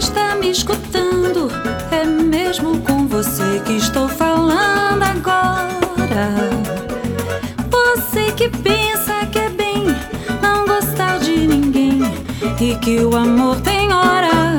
está me escutando? É mesmo com você que estou falando agora. Você que pensa que é bem não gostar de ninguém e que o amor tem hora.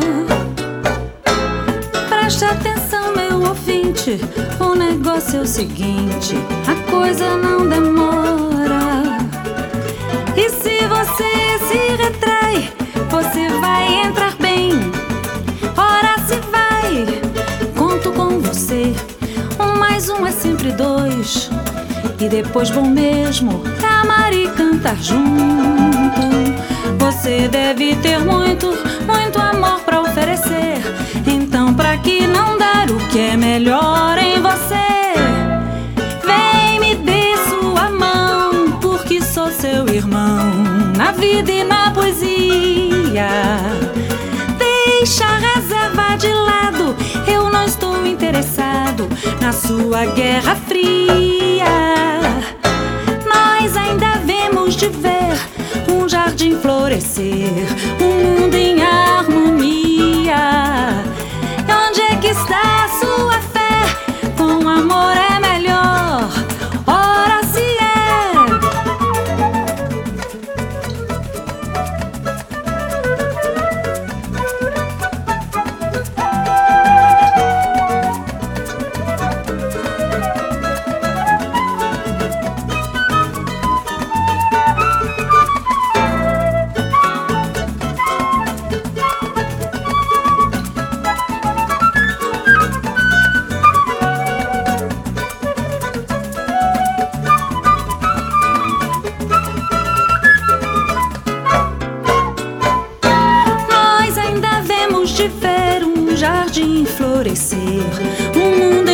Preste atenção, meu ouvinte, o negócio é o seguinte: a coisa não demora. E se você se retrai, você vai entrar bem. Ora se vai, conto com você. 1 mais 1 é sempre 2. E depois bom mesmo é amar e cantar junto. Você deve ter muito, muito amor pra oferecer. Então pra que não dar o que é melhor em você? Vem, me dê sua mão, porque sou seu irmão na vida e na poesia. Deixa a reserva de lado, eu não estou interessado na sua guerra fria. Nós ainda vemos de ver um jardim florescer, um mundo em harmonia. E onde é que está a sua fé? Com amor é melhor, ora se é. Nós ainda vemos de ver um jardim florescer, um mundo